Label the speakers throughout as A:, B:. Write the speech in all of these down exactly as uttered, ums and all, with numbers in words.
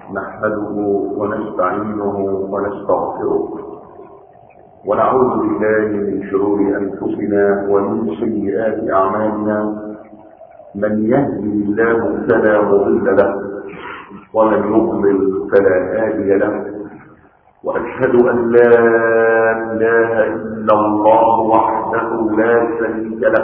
A: نحمده ونستعينه ونستغفره ونعوذ بالله من شرور أنفسنا ومن سيئات أعمالنا. من يهدي الله فلا مضل له ومن يضلل فلا هادي له، وأشهد أن لا إله إلا الله وحده لا شريك له،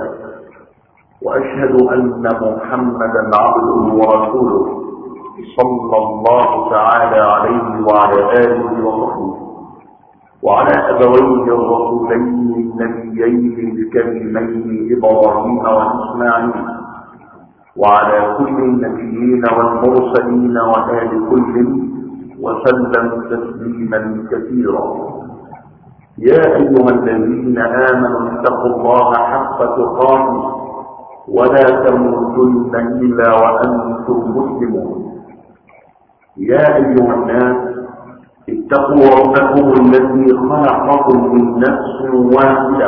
A: وأشهد أن محمدا عبده ورسوله صلى الله تعالى عليه وعلى آله وصحبه وعلى أبويه الرسولين النبيين الكريمين إبراهيم وإسماعيل وعلى كل النبيين والمرسلين وآل كل وسلم تسليما كثيرا. يا أيها الذين آمنوا اتقوا الله حق تقاته ولا تموتن إلا وأنتم مسلمون. يا أيها الناس اتقوا ربكم الذي خلقكم من نفس واحدة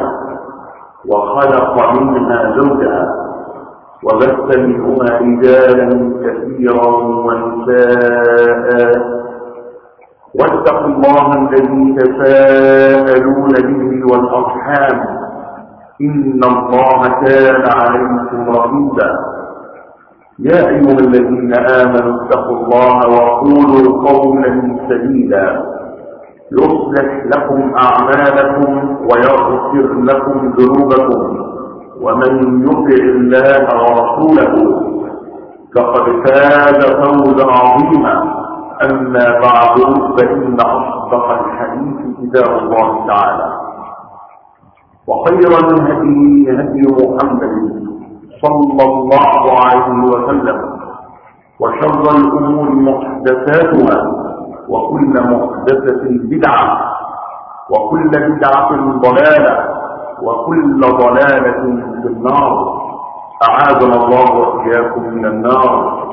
A: وخلق منها زوجها وبث منهما رجالا كثيرا ونساء، واتقوا الله الذي تساءلون به والأرحام إن الله كان عليكم رقيبا. يا أيها الذين آمنوا اتقوا الله وقولوا قولا سديدا يصلح لكم أعمالكم ويغفر لكم ذنوبكم، ومن يطع الله ورسوله فقد فاز فوزا عظيما. أما بعد، فإن أصدق الحديث كتاب الله تعالى، وخير الهدي هدي محمد صلى الله عليه وسلم، وشر الأمور محدثاتها، وكل محدثة بدعة، وكل بدعة ضلالة، وكل ضلالة في النار. أعاذنا الله وإياكم من النار.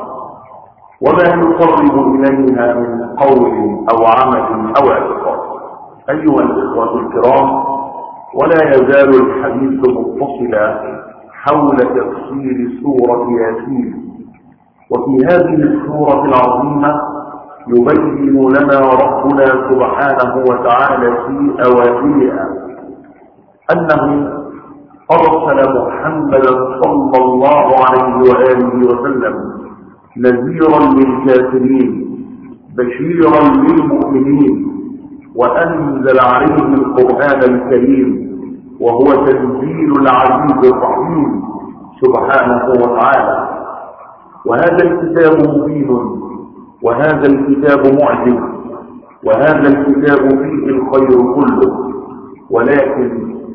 A: وما يقرب إليها من قول أو عمل أو اعتقاد. أيها الإخوة الكرام، ولا يزال الحديث متصلا حول تفسير سورة ياسين. وفي هذه السورة العظيمة يبين لنا ربنا سبحانه وتعالى في أوائلها أنه أرسل محمدا صلى الله عليه وآله وسلم نذيرا للكافرين بشيرا للمؤمنين، وأنزل عليه القرآن الكريم وهو تنزيل العزيز الرحيم سبحانه وتعالى. وهذا الكتاب مبين، وهذا الكتاب معجز، وهذا الكتاب فيه الخير كله، ولكن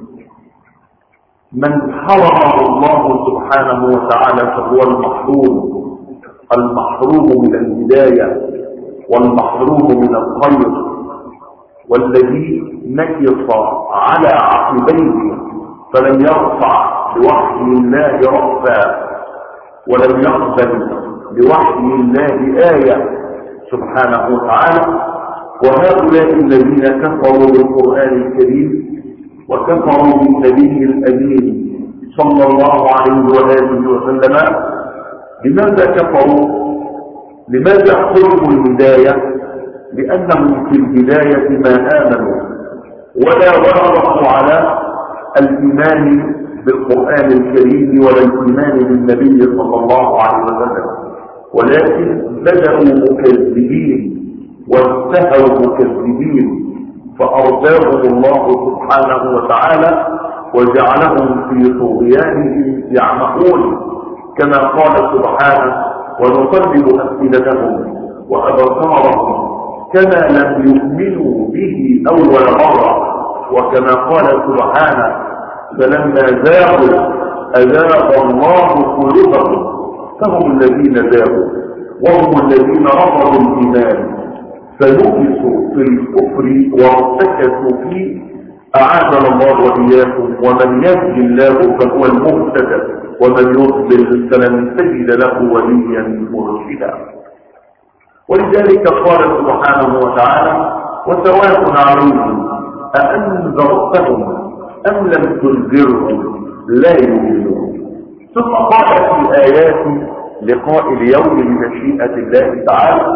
A: من حرمه الله سبحانه وتعالى فهو المحروم، المحروم من الهداية والمحروم من الخير، والذي نكص على عقبيه فلم يرفع بوحي الله رأسا ولم يقبل بوحي الله آية سبحانه وتعالى. وهؤلاء الذين كفروا بالقرآن الكريم وكفروا بالنبي الأمين صلى الله عليه وآله وسلم، لماذا كفروا؟ لماذا حرموا الهداية؟ لأنهم في البداية ما آمنوا ولا وافقوا على الإيمان بالقرآن الكريم ولا الإيمان بالنبي صلى الله عليه وسلم، ولكن بدأوا مكذبين وانتهوا مكذبين، فأرضاهم الله سبحانه وتعالى وجعلهم في طغيانهم يعمهون، كما قال سبحانه: ونقلب أفئدتهم وأبصارهم كما لم يؤمنوا به أول مرة، وكما قال سبحانه: فلما زاغوا أزاغ الله قلوبهم فهم الذين زاغوا وهم الذين رفضوا الإيمان فنكسوا في الكفر وارتكسوا فيه. أعاذنا الله وإياكم. ومن يهدي الله فهو المهتدى ومن يضلل فلن تجد له وليا مرشدا. ولذلك قال سبحانه وتعالى: وسواء عليهم أأنذرتهم أم لم تنذرهم لا يؤمنون. ثم قال في آيات لقاء اليوم بمشيئة الله تعالى: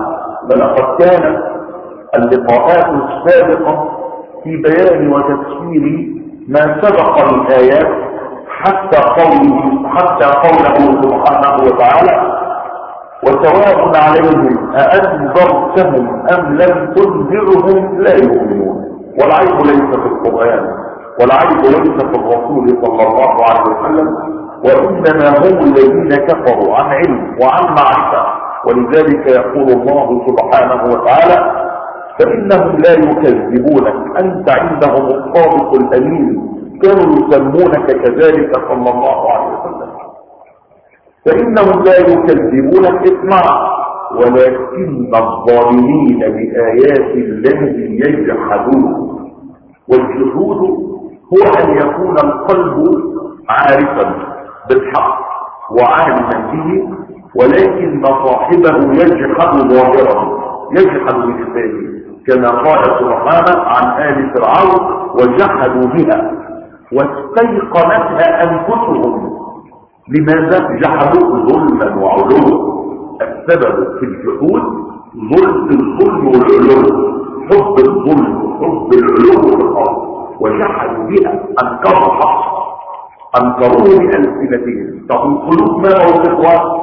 A: فلقد كانت اللقاءات السابقة في بيان وتفسير ما سبق الآيات حتى قوله حتى قوله سبحانه وتعالى وسواء عليهم أأنذرتهم أم لم تنذرهم لا يؤمنون. والعيب ليس في القرآن والعيب ليس في الرسول صلى الله عليه وسلم، وإنما هم الذين كفروا عن علم وعن معرفة. ولذلك يقول الله سبحانه وتعالى فإنهم لا يكذبونك أنت عندهم الصادق الأمين كانوا يسمونك كذلك صلى الله عليه وسلم. فإنهم لا يكذبونك اسمع ولكن الظالمين بآيات الله يجحدون. والجحود هو أن يكون القلب عارفا بالحق وعالما به، ولكن صاحبه يجحد ظاهره يجحد بلسانه، كما قال سبحانه عن آل فرعون وجحدوا بها واستيقنتها أنفسهم. لماذا جحدوا؟ ظلما وعلوا. السبب في الجحود ظلم الظلم والعلو، حب الظلم حب العلو في الأرض، وجحدوا بها أنكروا الحق أنكروه بألسنتهم. فالقلوب ما موقفها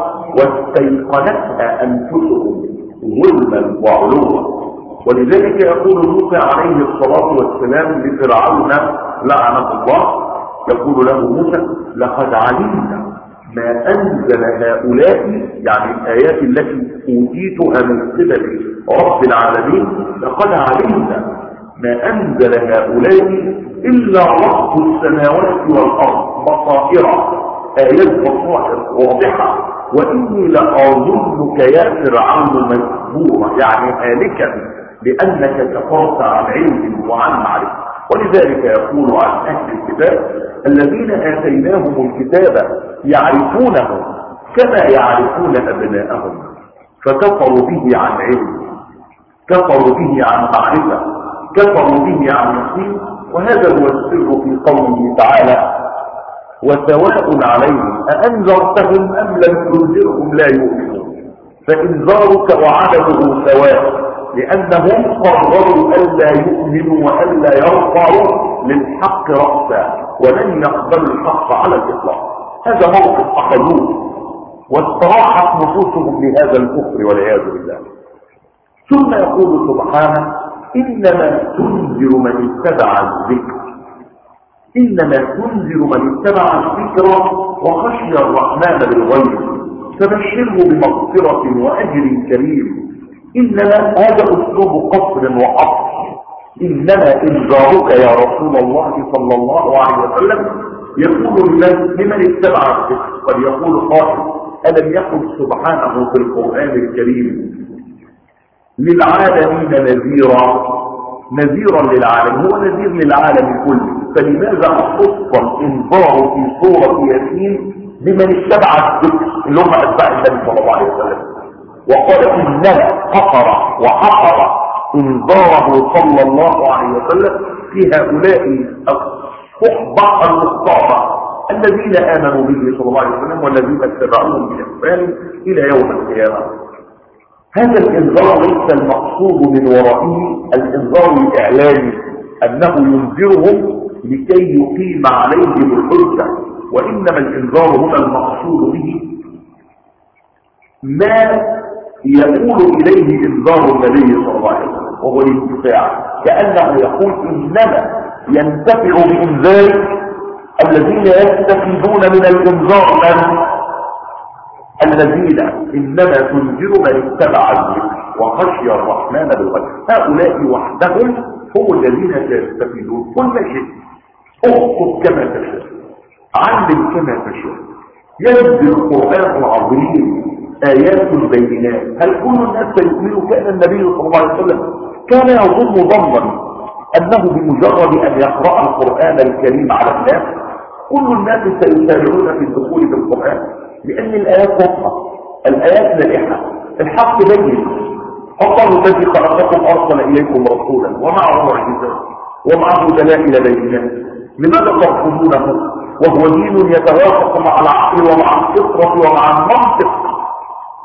A: واستيقنتها أنفسهم ظلما وعلوا. ولذلك يقول موسى عليه الصلاة والسلام لفرعون لعنه الله، يقول له موسى لقد علمت ما أنزل هؤلاء، يعني الآيات التي أوتيتها من قبل رب العالمين، لقد علمت ما أنزل هؤلاء إلا رب السماوات والأرض بصائر، آيات بصائر واضحة، وإني لأظنك يا فرعون مسبورا، يعني هالكا لأنك كفرت عن علم وعن معرفة. ولذلك يقول عن أهل الكتاب الذين آتيناهم الكتاب يعرفونه كما يعرفون أبناءهم، فكفروا به عن علم، كفروا به عن معرفة، كفروا به عن يقين. وهذا هو السر في قوله تعالى وسواء عليهم أأنذرتهم أم لم تنذرهم لا يؤمنون. فإنذارك وعدمه سواء، لأنهم قرروا ألا يؤمنوا وألا يرفعوا للحق رأسا ولن يقبلوا الحق على الإطلاق. هذا موقف أخذوه واستراحت نفوسهم لهذا الكفر والعياذ بالله. ثم يقول سبحانه إنما تنذر من اتبع الذكر، إنما تنذر من اتبع الذكر وخشي الرحمن بالغيب فبشره بمغفرة وأجر كريم. إنما هذا أسلوب قصر وحصر. إنما إنذارك يا رسول الله صلى الله عليه وسلم يقول لمن اتبع الذكر. قد يقول قائل ألم يقل سبحانه في القرآن الكريم للعالمين نذيرا، نذيرا للعالم، هو نذير للعالم كله، فلماذا خص الإنذار في سورة ياسين بمن اتبع الذكر اللي هم أتباع النبي صلى الله عليه وسلم؟ وقال إنما قصر وحصر إنذاره صلى الله عليه وسلم في هؤلاء الصحبة المختارة الذين آمنوا به صلى الله عليه وسلم والذين اتبعوهم بإحسان إلى يوم القيامة. هذا الإنذار ليس المقصود من ورائه الإنذار الإعلامي أنه ينذرهم لكي يقيم عليهم الحجة، وإنما الإنذار هنا المقصود به ما يقول إليه إنذار النبي صلى الله عليه وسلم وهو الانتفاع، كأنه يقول إنما ينتفع بإنذار الذين يستفيدون من الإنذار من الذين إنما تنذر من اتبع الذكر وخشي الرحمن بالغيب. هؤلاء وحدهم هم الذين سيستفيدون. كل شيء اخطب كما تشاء، علم كما تشاء، ينزل القرآن العظيم آيات بينات. هل كل الناس سيؤمنوا؟ كان النبي صلى الله عليه وسلم كان يظن ظنا أنه بمجرد أن يقرأ القرآن الكريم على الناس كل الناس سيسارعون في الدخول في القرآن، لأن الآيات واضحة، الآيات نائحة، الحق بين. الله الذي خلقكم أرسل إليكم رسولا ومعه معجزات ومعه دلائل بينات، لماذا ترفضونه وهو دين يتوافق مع العقل ومع الفطرة ومع المنطق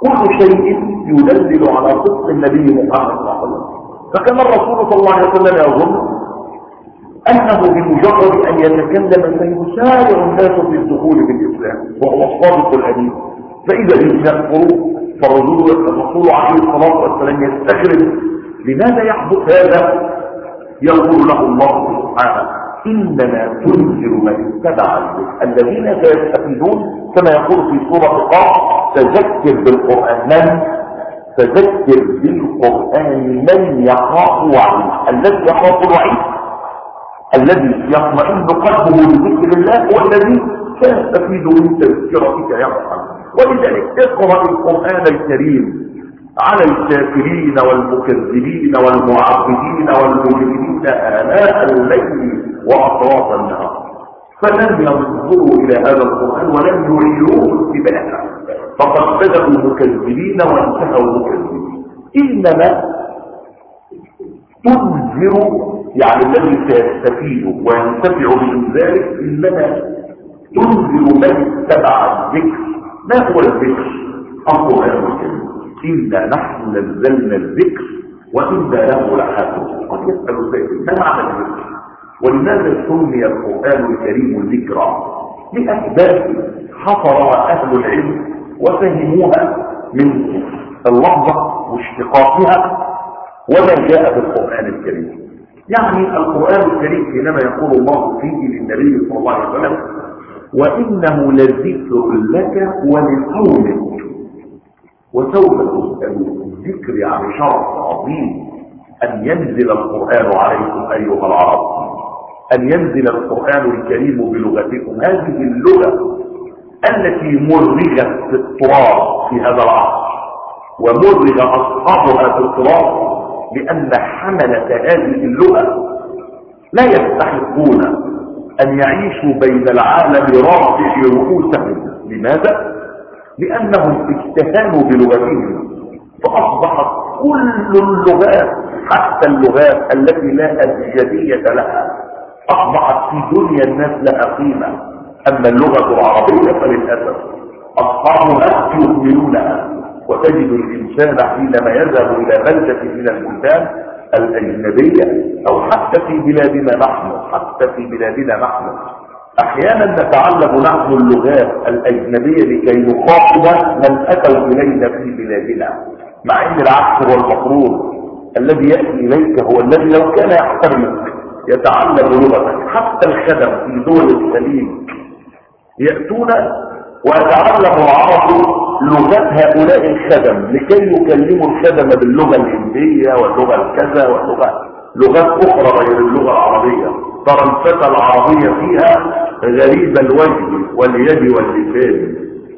A: كل شيء يدلل على صدق النبي محمد صلى الله عليه وسلم. فكان الرسول صلى الله عليه وسلم يظن أنه بمجرد أن يتكلم سيسارع الناس في الدخول في الإسلام، وهو الصادق الأمين. فإذا لم يكفروا فالرسول عليه الصلاة والسلام يستغرب لماذا يحدث هذا؟ يقول له الله سبحانه إنما تنذر من اتبع الذكر الذين سيستفيدون، كما يقول في سورة قاف تذكر بالقرآن من تذكر بالقرآن من يخاف وعيد. الذي يخاف الوعيد الذي يطمئن قلبه بذكر الله هو الذي سيستفيد من تذكرتك يا محمد. ولذلك اقرأ القرآن الكريم على الكافرين والمكذبين والمعبدين والمجرمين آناء الليل وأطراف النهار، فلم ينظروا إلى هذا القرآن ولم يعيروه اتباعا، فقد بدأوا مكذبين وانتهوا مكذبين. إنما تنذر يعني الذي سيستفيد وينتفع بإنذاره، إنما تنذر من اتبع الذكر. ما هو الذكر؟ القرآن الكريم. إنا نحن نزلنا الذكر وإنا له لحافظون. قد يسأل سائل ما معنى الذكر؟ ولماذا سمي القرآن الكريم ذكرا؟ لأسباب حفرها أهل العلم وفهموها من اللفظة واشتقاقها وما جاء بالقرآن الكريم. يعني القرآن الكريم حينما يقول الله فيه للنبي صلى الله عليه وسلم وإنه لذكر لك ولقومك وسوف تسألون. الذكر يعني شرف عظيم أن ينزل القرآن عليكم أيها العرب، أن ينزل القرآن الكريم بلغتكم. هذه اللغة التي مرغت في التراب في هذا العصر ومرغ أصحابها في التراب، لأن حملة هذه اللغة لا يستحقون أن يعيشوا بين العالم رافع رؤوسهم. لماذا؟ لأنهم استهانوا بلغتهم، فأصبحت كل اللغات حتى اللغات التي لا أبجدية لها أصبحت في دنيا الناس لها قيمة. أما اللغة العربية فللأسف أصحابها يؤمنونها، وتجد الإنسان حينما يذهب إلى بلدة من البلدان الأجنبية أو حتى في بلادنا نحن حتى في بلادنا نحن أحيانا نتعلم نحن اللغات الأجنبية لكي نخاطب من أتوا إلينا في بلادنا، مع أن العكس هو المفروض. الذي يأتي إليك هو الذي لو كان يحترمك يتعلم لغتك. حتى الخدم في دول الخليج يأتون ويتعلم العرب لغات هؤلاء الخدم لكي يكلموا الخدم باللغة الهندية واللغة الكذا واللغة لغات أخرى غير اللغة العربية. ترى الفتى العربية فيها غريب الوجه واليد واللسان.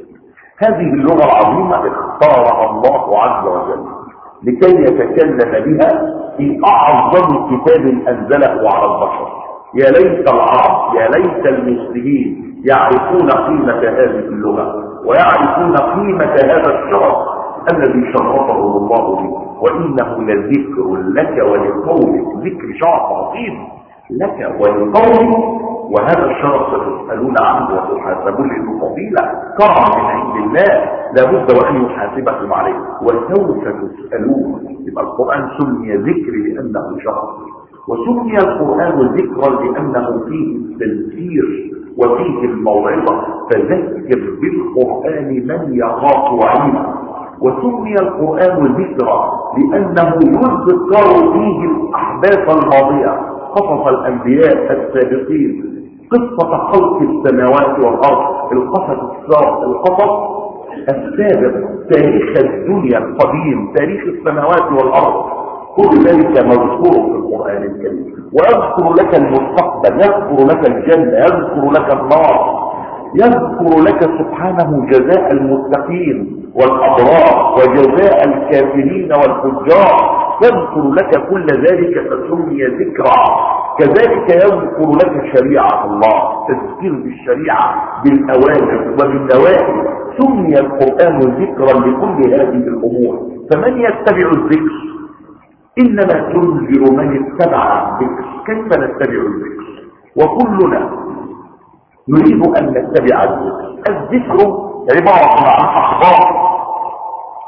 A: هذه اللغة العظيمة اختارها الله عز وجل لكي يتكلم بها في أعظم كتاب أنزله على البشر. يا ليت العرب يا ليت المسلمين يعرفون قيمة هذه اللغة ويعرفون قيمة هذا الشرف الذي شرفه الله به. وإنه لذكر لك ولقومك. ذكر شرف عظيم لك ولقومك، وهذا الشرف ستسألون عنه وتحاسبون لأنه فضيلة كرم من عند الله لابد وأن يحاسبكم عليه وسوف تسألون. يبقى القرآن سمي ذكر لأنه شرف، وسمي القرآن ذكرا لأنه فيه التذكير وفيه الموعظة. فذكر بالقرآن من يخاف وعيدا. وسمي القرآن ذكرا لأنه يذكر فيه الأحداث الماضية، قصص الأنبياء السابقين، قصة خلق السماوات والأرض، القصص السابق القصص السابق، تاريخ الدنيا القديم، تاريخ السماوات والأرض، كل ذلك مذكور في القرآن الكريم. ويذكر لك المستقبل، يذكر لك الجنة، يذكر لك النار، يذكر لك سبحانه جزاء المتقين والأبرار وجزاء الكافرين والفجار، يذكر لك كل ذلك فسمي ذكرا. كذلك يذكر لك شريعة الله، تذكير بالشريعة بالأوامر وبالنواهي. سمي القرآن ذكرا لكل هذه الأمور. فمن يتبع الذكر إنما تنذر من اتبع الذكر. كيف نتبع الذكر وكلنا نريد أن نتبع الذكر؟ الذكر عبارة عن أخبار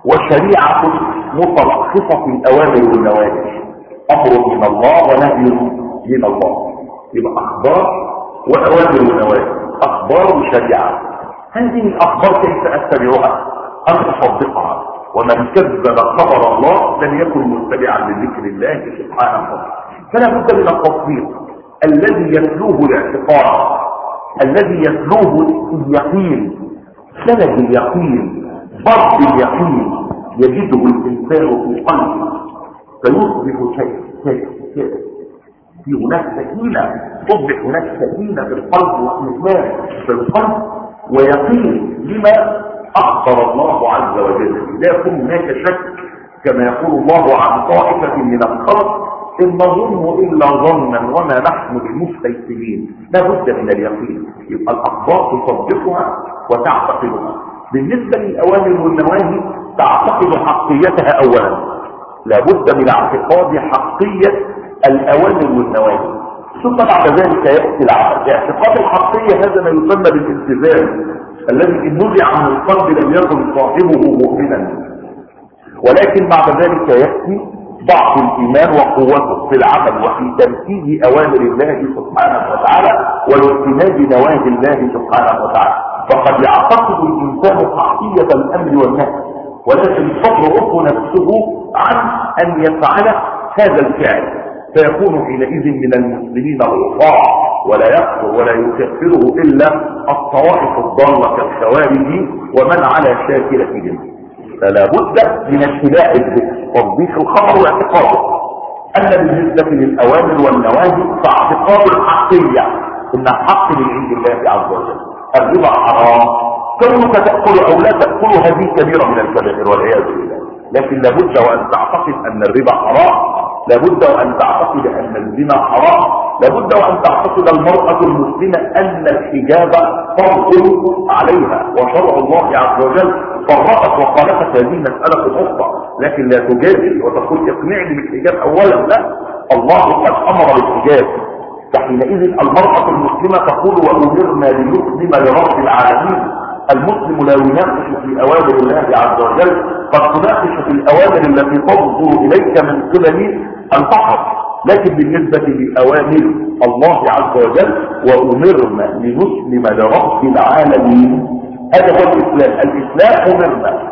A: وشريعة متلخصة في الأوامر والنواهي، أمر من الله ونهي من الله. يبقى أخبار وأوامر ونواهي، أخبار وشريعة. هذه الأخبار كيف أتبعها؟ أن أصدقها، ومن كذب خبر الله لم يكن متبعا لذكر الله سبحانه وتعالى. فلا بد من التصديق الذي يتلوه الاعتقاد، الذي يتلوه اليقين، سند اليقين، ضبط اليقين يجده الإنسان في قلبه فيصبح شيء شيء شيء في هناك سكينة، تصبح هناك سكينة في القلب واطمئنان في القلب ويقين لما أخبر الله عز وجل. لا يكون هناك شك كما يقول الله عن طائفة من الخلق إن نظن إلا ظنا وما نحن بمستيقنين. لا بد من اليقين. يبقى الأخبار تصدقها وتعتقدها. بالنسبة للأوامر والنواهي تعتقد حقيتها أولا، لا بد من اعتقاد حقية الأوامر والنواهي، ثم بعد ذلك يأتي العمل. اعتقاد الحقية هذا ما يسمى بالالتزام، الذي إن نزع من القلب لم يكن صاحبه مؤمنا، ولكن بعد ذلك يأتي ضعف الإيمان وقوته في العمل وفي تنفيذ أوامر الله سبحانه وتعالى والاجتناب نواهي الله سبحانه وتعالى. فقد يعتقد الإنسان حقية الأمر والنهي، ولكن تضعف نفسه عن أن يفعل هذا الفعل، فيكون حينئذ من المسلمين العصاة، ولا يكفر ولا يكفره إلا الطوائف الضالة كالخوارج ومن على شاكلتهم. فلا بد من اتباع الذكر، تصديق الخبر واعتقاده. أما بالنسبة للأوامر والنواهي فاعتقاد الحقية إن الحق من عند الله عز وجل. الربا حرام، كونك تأكل أو لا تأكل هذه كبيرة من الكبائر والعياذ بالله، لكن لابد وأن تعتقد أن الربا حرام، لابد وأن تعتقد أن الزنا حرام، لابد وأن تعتقد المرأة المسلمة أن الحجاب فرض عليها، وشرع الله عز وجل فرقت وخالفت هذه مسألة أخرى. لكن لا تجادل وتقول اقنعني بالحجاب أولا، لا، الله قد أمر بالحجاب. فحينئذ المرأة المسلمة تقول وأمرنا لنسلم لرب العالمين. المسلم لا يناقش في أوامر الله عز وجل، قد تناقش في الأوامر التي تصدر إليك من قبل الفقر، لكن بالنسبة لأوامر الله عز وجل وأمرنا لنسلم لرب العالمين، هذا هو الإسلام. الإسلام أمرنا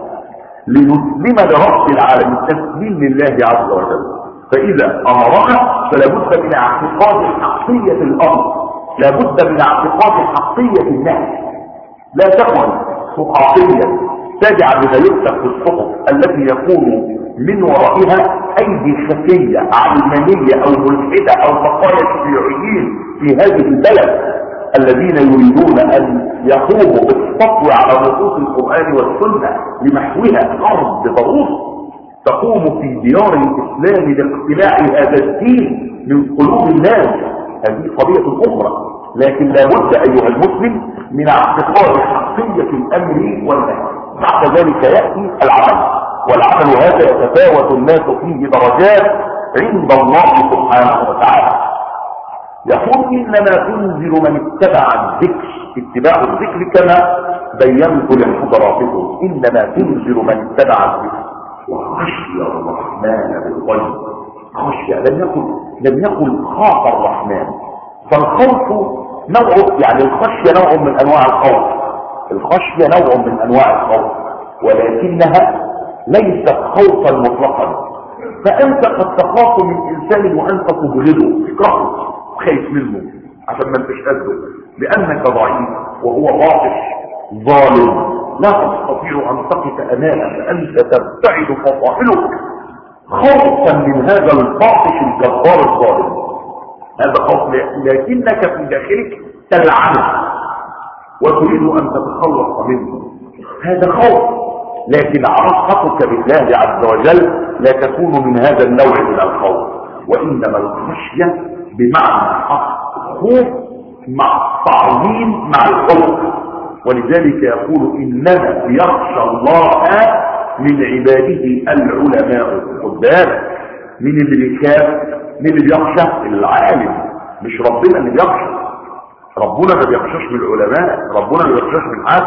A: لنسلم لرب العالمين، تسليم لله عز وجل. فإذا أمرنا فلا بد من اعتقاد حقية الأمر، لا بد من اعتقاد حقية النهي. لا تكن صحافيا تجعل بما يكتب في الصحف التي يكون من ورائها أيدي خفية علمانية أو ملحدة أو بقايا الشيوعيين في هذه البلد الذين يريدون أن يقوموا بالسطو على نصوص القرآن والسنة لمحوها الأرض بضروس، تقوم في ديار الإسلام لاقتلاع هذا الدين من قلوب الناس. هذه قضية أخرى، لكن لا بد أيها المسلم من اعتقاد حقية الأمر والنهي. بعد ذلك يأتي العمل، والعمل هذا يتفاوت الناس فيه درجات عند الله سبحانه وتعالى. يقول إنما تنذر من اتبع الذكر، اتباع الذكر كما بينت لحضراتكم، إنما تنذر من اتبع الذكر وخشي الرحمن بالغيب. خشية لم يكن لم يكن خاف الرحمن. فالخوف نوع، يعني الخشية نوع من انواع الخوف، الخشية نوع من انواع الخوف، ولكنها ليست خوفا مطلقا. فانت قد تخاف من انسان وانت تبغضه، تكرهه، خايف منه عشان ما انتش قده، لانك ضعيف وهو باطش ظالم لا تستطيع ان تقف امامه، فانت تبتعد فصائلك خوفا من هذا الباطش الجبار الظالم. هذا خوف، لكنك في داخلك تلعنه وتريد ان تتخلص منه، هذا خوف. لكن علاقتك بالله عز وجل لا تكون من هذا النوع من الخوف، وانما الخشيه بمعنى الخوف مع التعظيم مع الخوف. ولذلك يقول انما يخشى الله من عباده العلماء. خد بالك، مين اللي بيخاف؟ مين اللي بيخشى؟ العالم، مش ربنا اللي بيخشى. ربنا ما بيخشاش من العلماء، ربنا ما بيخشاش من حد،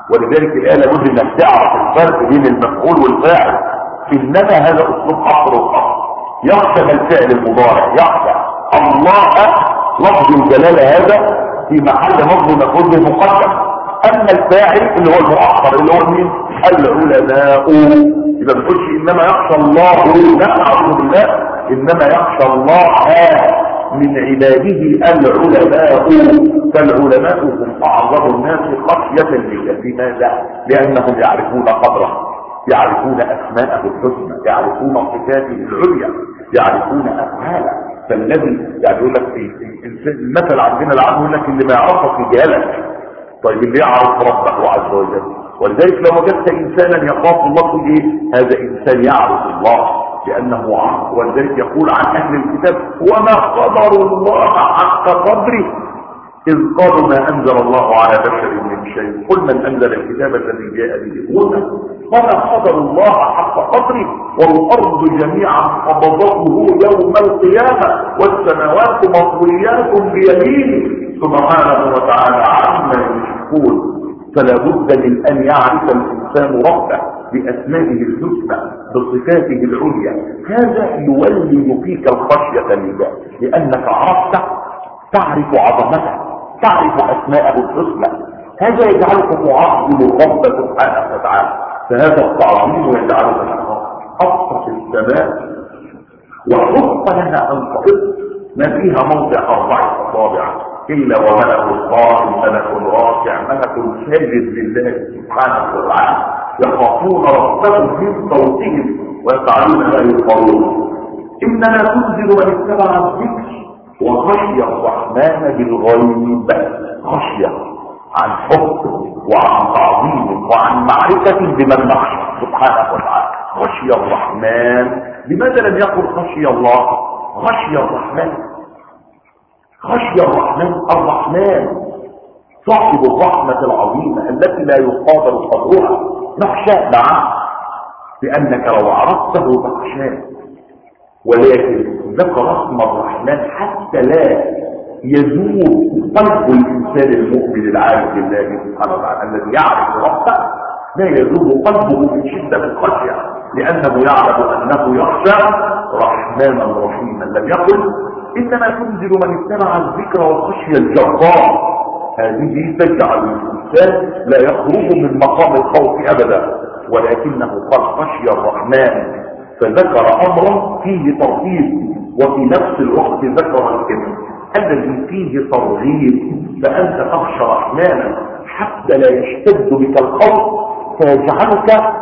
A: ولذلك الآية لابد انك تعرف الفرق بين المفعول والفاعل. انما هذا اسلوب حصر وقصر. يخشى من الفعل المضارع، يخشى الله لفظ الجلالة هذا في محل مفعول مفعول به مقدم. اما الفاعل اللي هو المؤخر اللي هو مين؟ العلماء. اذا ما بتقولش انما يخشى الله، لا اعوذ بالله، انما يخشى الله من عباده العلماء. فالعلماء هم اعظم الناس خشية لله. لماذا؟ لانهم يعرفون قدره، يعرفون اسماءه الحسنى، يعرفون صفاته العليا، يعرفون افعاله. فالذي يعني يقول لك في المثل عندنا العام يقول لك اللي ما يعرفك يجهلك. طيب اللي يعرف ربه عز وجل. ولذلك لو وجدت انسانا يخاف الله تقول ايه؟ هذا انسان يعرف الله لانه عرف. ولذلك يقول عن اهل الكتاب وما قدر الله حق قدره إذ قالوا ما أنزل الله على بشر من شيء قل من أنزل الكتاب الذي جاء به هدى وما قدر الله حق قدره والأرض جميعا قبضته يوم القيامة والسماوات مطويات بيمينه سبحانه وتعالى عما يشركون. فلا بد من أن يعرف الإنسان ربه بأسمائه الحسنى بصفاته العليا. هذا يولد فيك الخشية لله لأنك عرفت تعرف عظمته، تعرف أسماءه الحسنى. هذا يجعلك معظم الرب سبحانه وتعالى. فهذا التعظيم يجعلك حط في السماء وحط لها أن تقف ما فيها موضع أربعة أصابع إلا وملك القائم ملك راكع ملك ساجد لله سبحانه وتعالى يخافون ربهم من صوتهم ويفعلون ما يقولون. إننا تنزل من اتبع الذكر وخشي الرحمن بالغيب. خشية عن حب وعن تعظيم وعن معرفة بمن نخشى سبحانه وتعالى. خشي الرحمن. لماذا لم يقل خشي الله؟ خشي الرحمن. خشي الرحمن. الرحمن صاحب الرحمة العظيمة التي لا يقادر قدرها. نخشى معه لأنك لو عرفته تخشاه. ولكن ذكر اسم الرحمن حتى لا يزول قلب الإنسان المؤمن العارف بالله سبحانه وتعالى الذي يعرف ربه لا يزول قلبه من شدة الخشية لأنه يعلم أنه يخشى رحمانا رحيما. لم يقل إنما تنزل من اتبع الذكر والخشية الجبار. هذه تجعل الإنسان لا يخرج من مقام الخوف أبدا، ولكنه قال خشي الرحمن فذكر أمرا فيه ترغيب وفي نفس الوقت ذكر الاسم الذي فيه ترغيب. فأنت تخشى رحمانا حتى لا يشتد بك الخوف فيجعلك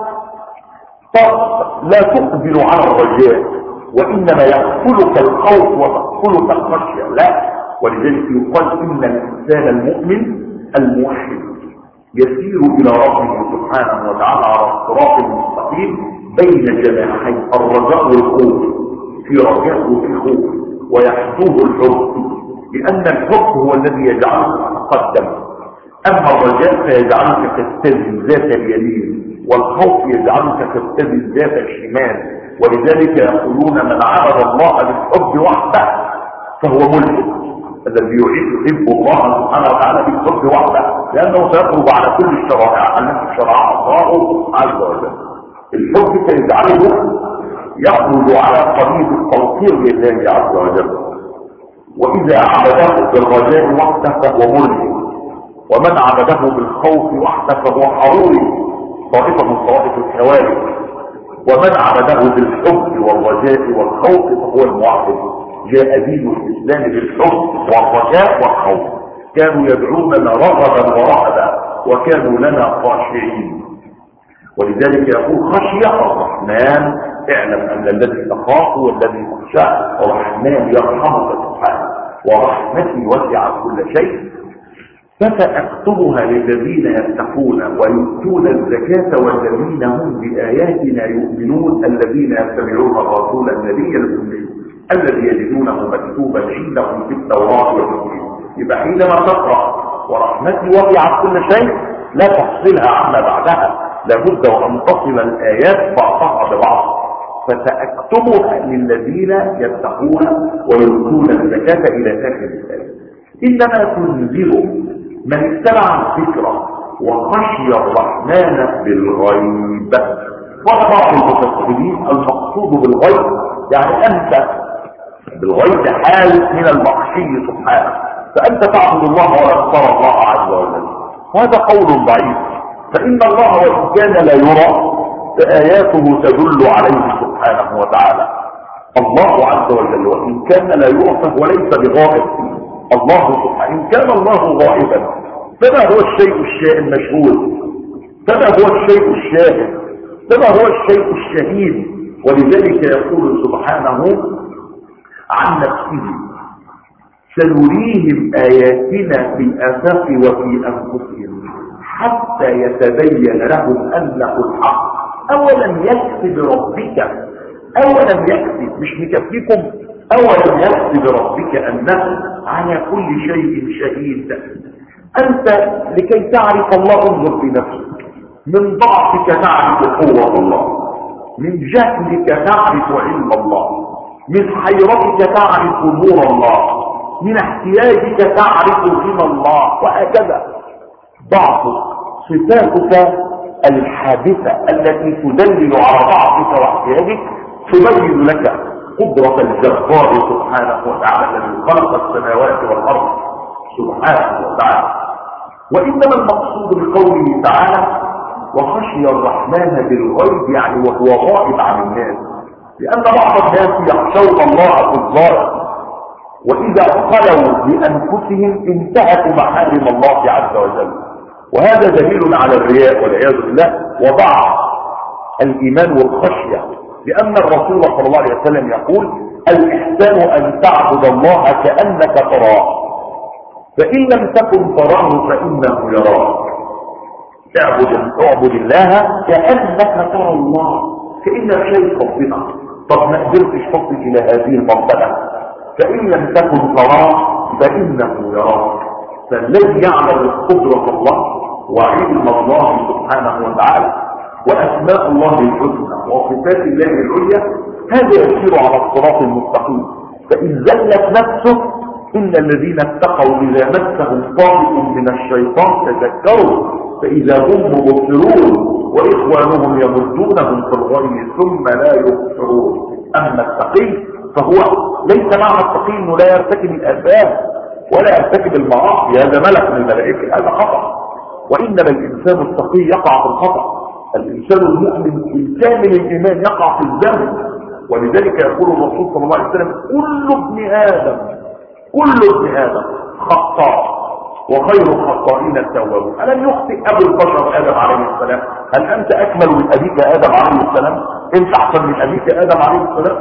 A: لا تقبل على الرجاء وإنما يقتلك الخوف وتقتلك الخشية. لا. ولذلك يقال إن الإنسان المؤمن الموحد يسير إلى ربه سبحانه وتعالى على الصراط المستقيم بين جناحي الرجاء والخوف، في رجاء وفي خوف، ويحدوه الحب لأن الحب هو الذي يجعلك تتقدم. أما الرجاء فيجعلك تستلزم ذات اليمين والخوف يجعلك تستلزم ذات الشمال. ولذلك يقولون من عبد الله بالحب وحده فهو ملحد. الذي يحب الله سبحانه وتعالى بالحب وحده لأنه سيخرج على كل الشرائع التي شرعها الله عز وجل. الحب سيجعله يخرج على قضية التوقير لله عز وجل. وإذا عبده بالرجاء وحده فهو ملحد، ومن عبده بالخوف وحده فهو حروري طائفة من طوائف الخوارج، ومن عبده بالحب والرجاء والخوف فهو الموحد. جاء دين الإسلام بالحب والرجاء والخوف. كانوا يدعوننا رغبا ورهبا وكانوا لنا خاشعين. ولذلك يقول خشية الرحمن. اعلم أن الذي تخاف والذي تخشى الرحمن يرحمك سبحانه ورحمتي وسعت كل شيء فسأكتبها للذين يتقون ويؤتون الزكاة والذين هم بآياتنا يؤمنون الذين يتبعون الرسول النبي الأمي الذي يجدونه مكتوبا عندهم في التوراة والإنجيل. يبقى حينما تقرأ ورحمتي وسعت كل شيء لا تفصلها عما بعدها، لابد وأن تصل الآيات بعضها ببعض. فسأكتبها للذين يتقون ويؤتون الزكاة إلى آخر الآية. إنما تنزل من اتبع الذكر وخشي الرحمن بالغيب. وبعض المفسرين المقصود بالغيب يعني انت بالغيب حال من المخشي سبحانه، فانت تعبد الله ولا ترى الله عز وجل. هذا قول ضعيف، فان الله وان كان لا يرى فآياته تدل عليه سبحانه وتعالى. الله عز وجل وان كان لا يرى فهو ليس بغائب. الله سبحانه ان كان الله غائبا فما هو الشيء الشيء المشهود، فما هو الشيء الشاهد، فما هو الشيء الشهيد. ولذلك يقول سبحانه عن نفسه سنريهم آياتنا في الآفاق وفي أنفسهم حتى يتبين لهم أنه الحق. أولم يكفي بربك، أولم يكفي مش مكفيكم، أولم يكفي بربك أنه على كل شيء شهيد. أنت لكي تعرف الله انظر في نفسك، من ضعفك تعرف قوة الله، من جهلك تعرف علم الله، من حيرتك تعرف نور الله، من احتياجك تعرف غنى الله، وهكذا. ضعفك صفاتك الحادثة التي تدلل على ضعفك واحتياجك تبين لك قدرة الجبار سبحانه وتعالى الذي خلق السماوات والأرض سبحانه وتعالى. وإنما المقصود بقوله تعالى وخشي الرحمن بالغيب يعني وهو غائب عن الناس، لأن بعض الناس يخشون الله في الظاهر وإذا خلوا بأنفسهم انتهكوا محارم الله عز وجل، وهذا دليل على الرياء والعياذ بالله وضعف الإيمان والخشية. لأن الرسول صلى الله عليه وسلم يقول الإحسان أن تعبد الله كأنك تراه فإن لم تكن تراه فإنه يراك. اعبد اعبد الله كأنك ترى الله، كأنك شيء ربنا. طب ما قدرتش تصل إلى هذه المرتبة، فإن لم تكن تراه فإنه يراك. فالذي يعلم قدرة الله وعلم الله سبحانه وتعالى وأسماء الله الحسنى وصفات الله العليا هذا يسير على الصراط المستقيم. فإن زلت نفسه إن الذين اتقوا إذا مسهم طائف من الشيطان تذكروا فإذا هم مبصرون وإخوانهم يمدونهم في الغي ثم لا يبصرون. أما التقي فهو ليس معنى التقي انه لا يرتكب الآثام ولا يرتكب المعاصي، هذا ملك من الملائكة، هذا خطأ. وإنما الإنسان التقي يقع في الخطأ، الإنسان المؤمن الكامل الإيمان يقع في الذنب. ولذلك يقول الرسول صلى الله عليه وسلم كل ابن آدم كل ابن آدم خطاء وخير الخطائين التوابون. ألم يخطئ أبو البشر آدم عليه السلام؟ هل أنت أكمل من أبيك آدم عليه السلام؟ أنت أحسن من أبيك آدم عليه السلام؟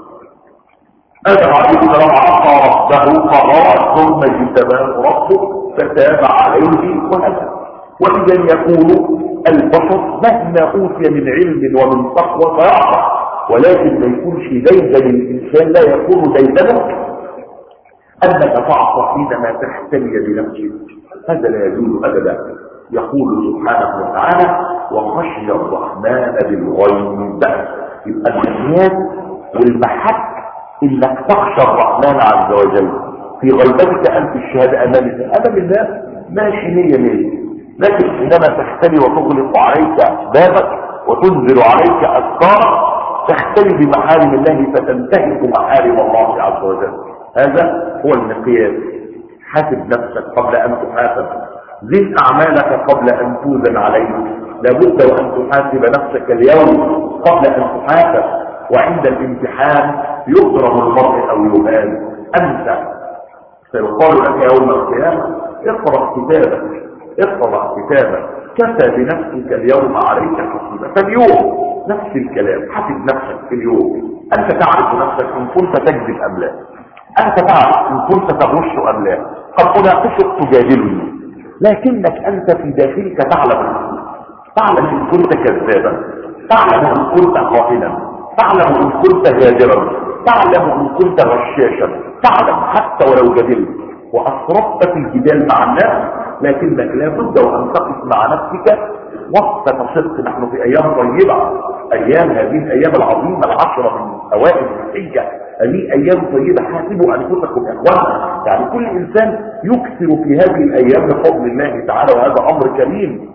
A: آدم عليه السلام عصى ربه فغار ثم اجتباه ربه فتاب عليه وهدى. وإذا يكون البشر مهما أوتي من علم ومن تقوى فيعصى، ولكن ما يكونش ديدن الإنسان، لا يكون ديدنك أنك تعصى حينما تحتمي بنفسك، هذا لا يجوز أبدا. يقول سبحانه وتعالى وخشي الرحمن بالغيب. يبقى النيات والمحك انك تخشى الرحمن عز وجل في غيبتك انت الشهاده امام امام الناس ماشي مية مية، لكن حينما تختلي وتغلق عليك بابك وتنزل عليك اسرارك تختلي بمحارم الله فتنتهك محارم الله عز وجل. هذا هو المقياس. حاسب نفسك قبل ان تحاسب، زن اعمالك قبل ان توزن عليك. لابد وان تحاسب نفسك اليوم قبل ان تحاسب. وعند الامتحان يكرم المرء او يهان. انت سيقال لك يوم القيامه اقرا كتابك اقرا كتابك كفى بنفسك اليوم عليك حسيبا. فاليوم نفس الكلام، حاسب نفسك في اليوم. انت تعرف نفسك ان كنت تكذب ام لا، انت تعرف ان كنت تغش ام لا. قد اناقشك تجادلني، لكنك انت في داخلك تعلم تعلم ان كنت كذابا، تعلم ان كنت خائنا، تعلم ان كنت هاجرا، تعلم ان كنت غشاشا، تعلم حتى ولو جدلت واسرفت في الجدال مع الناس، لكنك لا بد وان تقف مع نفسك وقفة صدق. نحن في ايام طيبة، ايام هذه الايام العظيمة العشرة من اوائل الحجة، هذه ايام طيبة. حاسبوا انفسكم يا اخوانا، يعني كل انسان يكثر في هذه الايام بفضل الله تعالى، وهذا امر كريم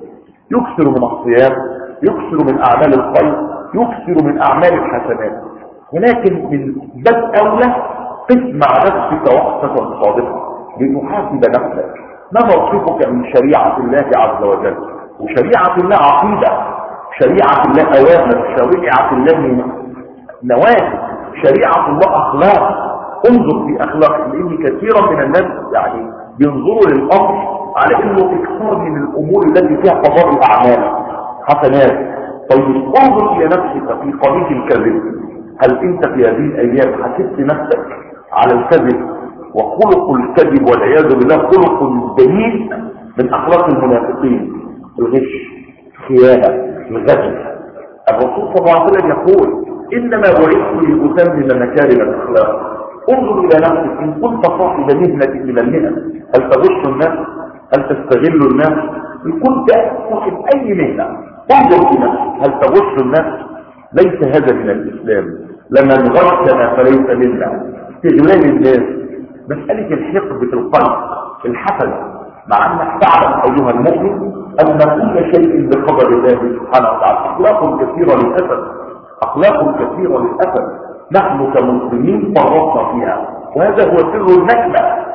A: يكثر من الصيام، يكثر من اعمال الخير، يكثر من اعمال الحسنات، ولكن من باب اولى قف مع نفسك وقفه صادقه لتحاسب نفسك. ما موقفك من شريعه الله عز وجل؟ وشريعه الله عقيده، شريعه الله اوامر، شريعه الله نواهي، شريعه الله اخلاق. انظر في اخلاق، لان كثيرا من الناس يعني بينظروا للامر على انه اكثر من الامور التي فيها قضاء الاعمال حسنات. طيب انظر الى نفسك في قضيه الكذب. هل انت في هذه الايام حسبت نفسك على الكذب؟ وخلق الكذب والعياذ بالله خلق جميل من اخلاق المنافقين، الغش، الخيانه، الغدر. الرسول صلى الله عليه وسلم يقول انما بعثت لاتمم مكارم الاخلاق. انظر الى نفسك، ان كنت صاحب مهنه من المهن، هل تغش الناس؟ هل تستغل الناس؟ ان كنت صاحب اي مهنه انظر في نفسك، هل تغش الناس؟ ليس هذا من الاسلام. لمن غشنا فليس منا. استغلال الناس، مساله الحقد في القلب، الحسد، مع انك تعلم ايها المؤمن ان كل شيء بقدر الله سبحانه وتعالى. اخلاق كثيره للاسف، اخلاق كثيره للاسف نحن كمسلمين فرطنا فيها، وهذا هو سر النكبه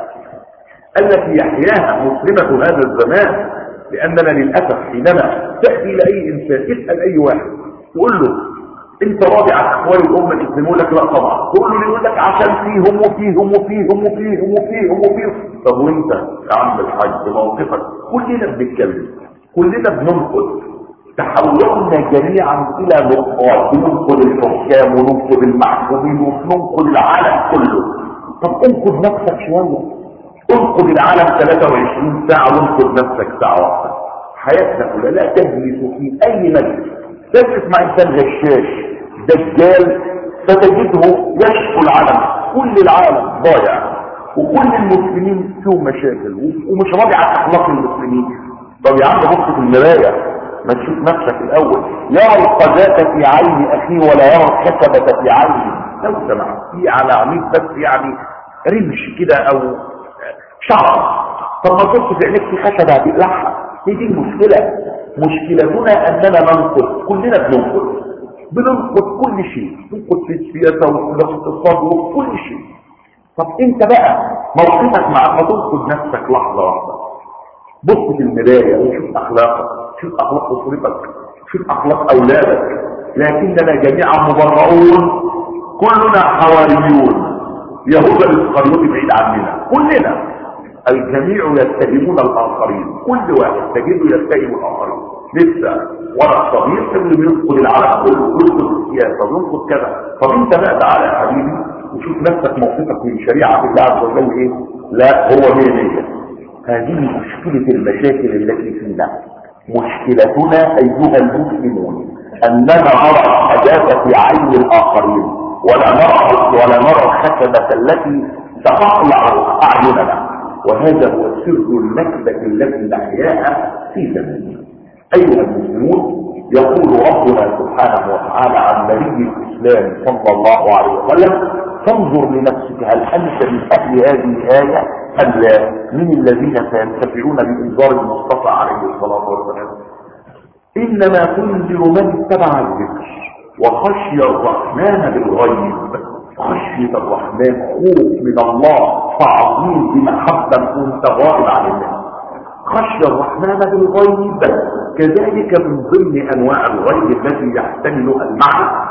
A: التي يحياها مسلمه هذا الزمان. لاننا للاسف حينما تاتي لاي انسان، اسال اي واحد تقول له انت راضي عن احوال الامه الاسلاميه؟ يقول لك لا طبعا. تقول له يقول لك عشان فيهم وفيهم وفيهم وفيهم وفيهم وفيهم. طب وانت يا عم الحاج موقفك؟ كلنا بنتكلم، كلنا بننقد، تحولنا جميعا الى نقاد، بننقد الحكام وننقد المحكومين وننقد العالم كله. طب انقد نفسك شويه، انقد العالم ثلاثة وعشرين ساعه وانقد نفسك ساعه واحده. حياتنا كلها لا تجلس في اي مجلس تجلس مع انسان غشاش دجال ستجده يشكو العالم، كل العالم ضايع وكل المسلمين فيهم مشاكل ومش راضي عن اخلاق المسلمين. طب يا عم بص في المرايه، ما تشوف نفسك الاول. يرى القذاة في عين اخيه ولا يرى الحسبة في عينه. لو سمحت في على عميد بس يعني رمش كده او شعر، طب ما تبص في عينيك في خشبة هتقلعها. هي دي المشكلة. مشكلتنا اننا ننقد، كلنا بننقد بننقد كل شيء، ننقد في السياسة وفي الاقتصاد وفي كل شيء. طب انت بقى موقفك مع ما تنقد نفسك لحظة واحدة، بص في المراية وشوف اخلاقك، شوف اخلاق اسرتك، شوف اخلاق اولادك. لكننا جميعا مبرؤون، كلنا حواريون. يهوذا الاسخريوطي بعيد عننا، كلنا الجميع يتهمون الاخرين، كل واحد تجده يتهم الاخرين. لسه ورق صغير اللي بينقد العالم كله، بينقد السياسه، بينقد كذا. طب انت بقى تعالى يا حبيبي وشوف نفسك موقفك من شريعه الله عز وجل ايه؟ لا هو مية مية. هذه مشكله المشاكل التي فينا. مشكلتنا ايها المسلمون اننا نرى الحداثه في عين الاخرين، ولا نرى ولا نرى الخشبه التي ستقلع اعيننا. وهذا هو سر النكبة التي نحياها في زماننا. أيها المسلمون، يقول ربنا سبحانه وتعالى عن نبي الإسلام صلى الله عليه وسلم: فانظر لنفسك هل أنت من أهل هذه الآية أم لا؟ من الذين سينتفعون بإنذار المصطفى عليه الصلاة والسلام. إنما تنذر من اتبع الذكر وخشي الرحمن بالغيب. خشية الرحمن، خوف من الله، تعظيم بمحبة وانت غائب عن الله. خشي الرحمن بالغيب كذلك من ضمن انواع الغيب الذي يحتملها المعنى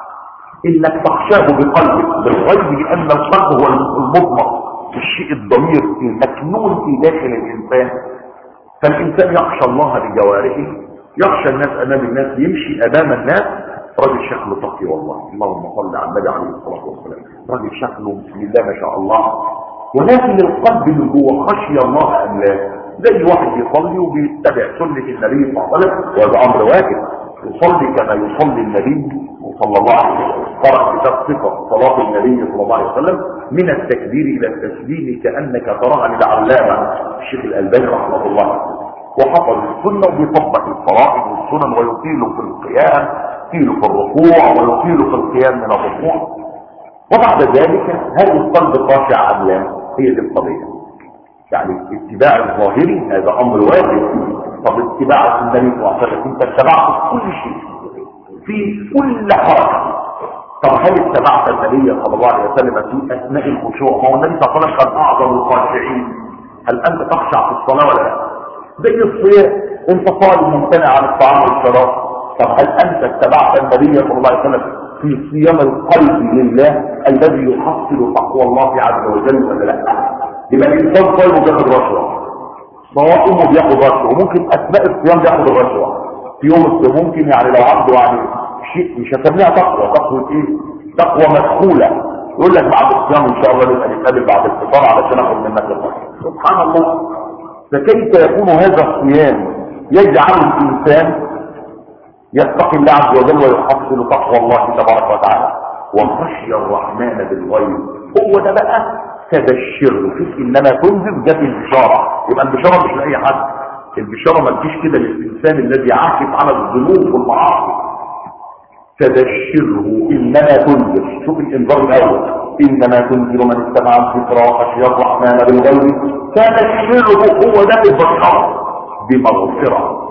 A: انك تخشاه بقلبك بالغيب، لان القلب هو المضمر، الشيء الضمير المكنون في داخل الانسان. فالانسان يخشى الله بجوارحه، يخشى الناس امام الناس، يمشي امام الناس راجل شكله تقي والله، اللهم صل على النبي عليه الصلاه والسلام، راجل شكله بسم الله ما شاء الله. ولكن القلب من جوه خشي الله ام لا؟ زي واحد يصلي وبيتبع سنه النبي صلى الله عليه وسلم، وهذا امر واجب، يصلي كما يصلي النبي صلى الله عليه وسلم. قرأ كتاب صفه صلاه النبي صلى الله عليه وسلم من التكبير الى التسليم كانك تراها للعلامه الشيخ الالباني رحمه الله، وحفظ السنه وبيطبق الفرائض والسنن ويطيل في القيام، يطيل في الركوع ويطيل في القيام من الركوع. وبعد ذلك هل القلب خاشع ام لا؟ هي دي القضيه. يعني اتباع الظاهري هذا امر واجب، طب اتباع النبي صلى الله عليه وسلم انت اتبعت في كل شيء في كل حركه. طب هل اتبعت النبي صلى الله عليه وسلم في اثناء الخشوع؟ ما هو النبي صلى الله عليه وسلم كان اعظم الخاشعين. هل انت تخشع في الصلاه ولا لا؟ زي الصيام، انت صائم ممتنع عن الطعام والشراب. طب هل انت اتبعت النبي صلى الله عليه وسلم في صيام القلب لله الذي يحصل تقوى الله عز وجل ولا لا؟ يبقى الانسان صائم وبياخد رشوه، صائم وبياخد رشوه، وممكن اثناء الصيام بياخد الرشوه في يوم الصيام. ممكن يعني لو عنده يعني شيء مش هسميها تقوى، تقوى ايه؟ تقوى مدخوله، يقول لك بعد الصيام ان شاء الله نبقى نتقابل بعد الفطار علشان اخد منك الرشوه. سبحان الله. فكيف يكون هذا الصيام يجعل الانسان يتقي الله عز وجل ويحصل تقوى الله تبارك وتعالى وخشي الرحمن بالغيب؟ هو ده بقى تبشره فيه، انما تنذر جت البشاره. يبقى البشاره مش لاي حد، البشاره ما تجيش كده للانسان الذي عاكف على الذنوب والمعاصي. تبشره انما تنذر، شوف الانذار الاول، انما تنذر من استمع الذكر وخشي الرحمن بالغيب. تبشره هو ده البشاره بمغفره،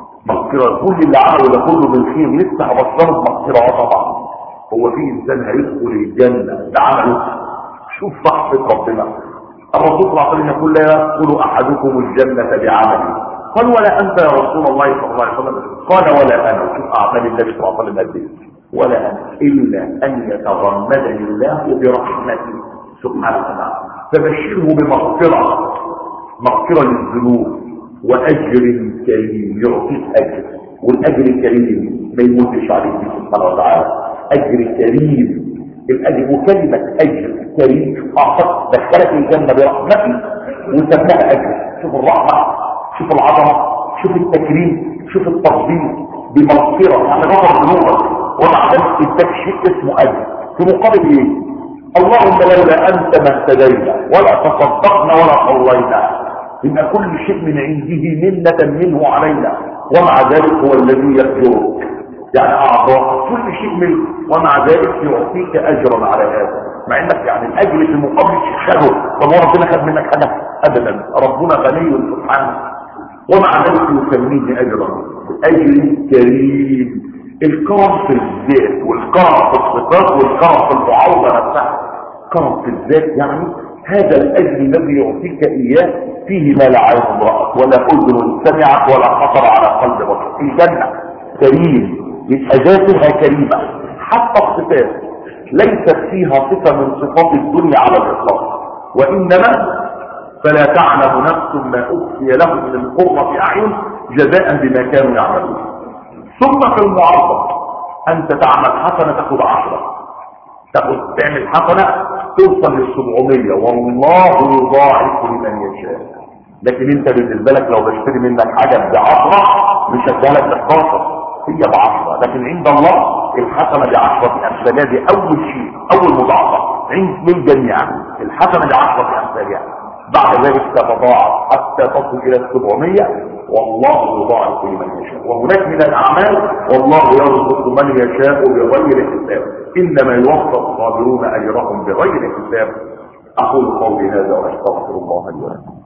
A: مغفره كل اللي عمله ده كله بالخير لسه هبشره بمغفره. طبعا هو في انسان هيدخل الجنه بعمله؟ شوف رحمه ربنا. الرسول صلى الله عليه وسلم يقول لا يدخل احدكم الجنه بعمله. قال ولا انت يا رسول الله صلى الله عليه وسلم؟ قال ولا انا. شوف اعمال النبي صلى الله عليه وسلم قد ايه؟ ولا انا الا ان يتغمدني الله برحمته سبحانه وتعالى. فبشره بمغفره، مغفره للذنوب واجر كريم، يعطيك اجر، والاجر الكريم ما يموتش عليك سبحانه وتعالى، اجر كريم. الاجر وكلمه اجر كريم اعطت دخلت الجنه برحمته وسماها اجر. شوف الرحمه، شوف العظمه، شوف التكريم، شوف التفضيل بمغفره، يعني غفر ذنوبك ومع ذلك اداك شيء اسمه اجر. في مقابل ايه؟ اللهم لولا انت ما اهتدينا ولا تصدقنا ولا صلينا. يبقى كل شيء من عنده منة منه علينا، ومع ذلك هو الذي يأجرك، يعني اعطاك كل شيء منه ومع ذلك يعطيك اجرا على هذا. مع انك يعني الاجر في المقابل خده. طب هو ربنا خد منك حاجه؟ ابدا، ربنا غني سبحانه ومع ذلك يسميه اجرا. اجر كريم، الكرم في الذات والكرم في الصفات والكرم في المعاوضه نفسها. كرم في الذات يعني هذا الاجر الذي يعطيك اياه فيه ما لا عين رأت ولا اذن سمعت ولا خطر على قلب بشر. الجنه كريم، يبقى ذاتها كريمه. حتى الصفات ليست فيها صفه من صفات الدنيا على الاطلاق، وانما فلا تعلم نفس ما اخفي لهم من قرة اعين جزاء بما كانوا يعملون. ثم في المعارضه انت تعمل حسنه تاخذ عشره، تاخذ تعمل حسنه توصل للسبعمية والله يضاعف لمن يشاء. لكن انت بالنسبه لك لو بشتري منك حاجه بعشره مش هديها لك بحداشر، هي بعشره. لكن عند الله الحسنه بعشره امثالها، دي اول شيء، اول مضاعفه عند للجميع. الحسنه بعشره امثالها، بعد ذلك تتضاعف حتى تصل الى السبعمية والله يضاعف لمن يشاء. وهناك من الاعمال والله يرزق من يشاء بغير حساب، انما يوفى الصابرون اجرهم بغير حساب. اقول قولي هذا واستغفر الله لي ولكم.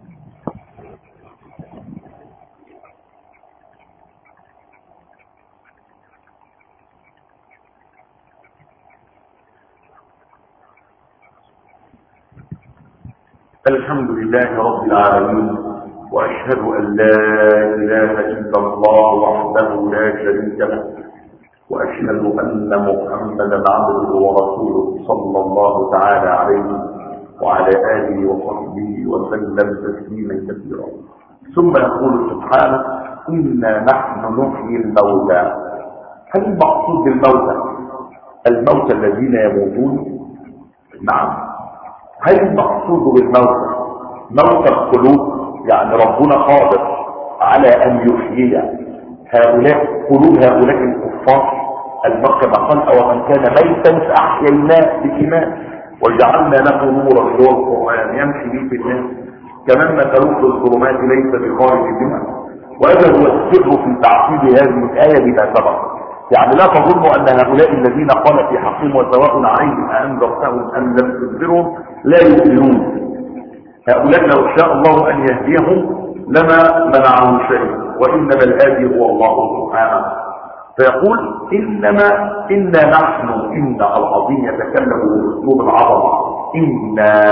A: الحمد لله رب العالمين، واشهد ان لا اله الا الله وحده لا شريك له، واشهد ان محمدا عبده ورسوله صلى الله تعالى عليه وعلى اله وصحبه وسلم تسليما كثيرا. ثم يقول سبحانه انا نحن نحيي الموتى. هل المقصود بالموتى الموتى الذين يموتون؟ نعم. هل المقصود بالموت موت القلوب؟ يعني ربنا قادر على ان يحيي هؤلاء قلوب هؤلاء الكفار الموت كما قال او من كان ميتا فاحييناه بالايمان وجعلنا له نورا اللي هو القران يمشي به في الناس كمان مثلوه في الظلمات ليس بخارج منها. وهذا هو السر في تعقيد هذه الايه بما سبق. يعني لا تظنوا ان هؤلاء الذين قال في حقهم وسواء عليهم أأنذرتهم ام لم تنذرهم لا يؤمنون. هؤلاء لو شاء الله ان يهديهم لما منعه شيء، وإنما الهادي هو الله سبحانه. فيقول إنما إنا نحن، إن العظيم يتكلم بأسلوب العظمة، إنا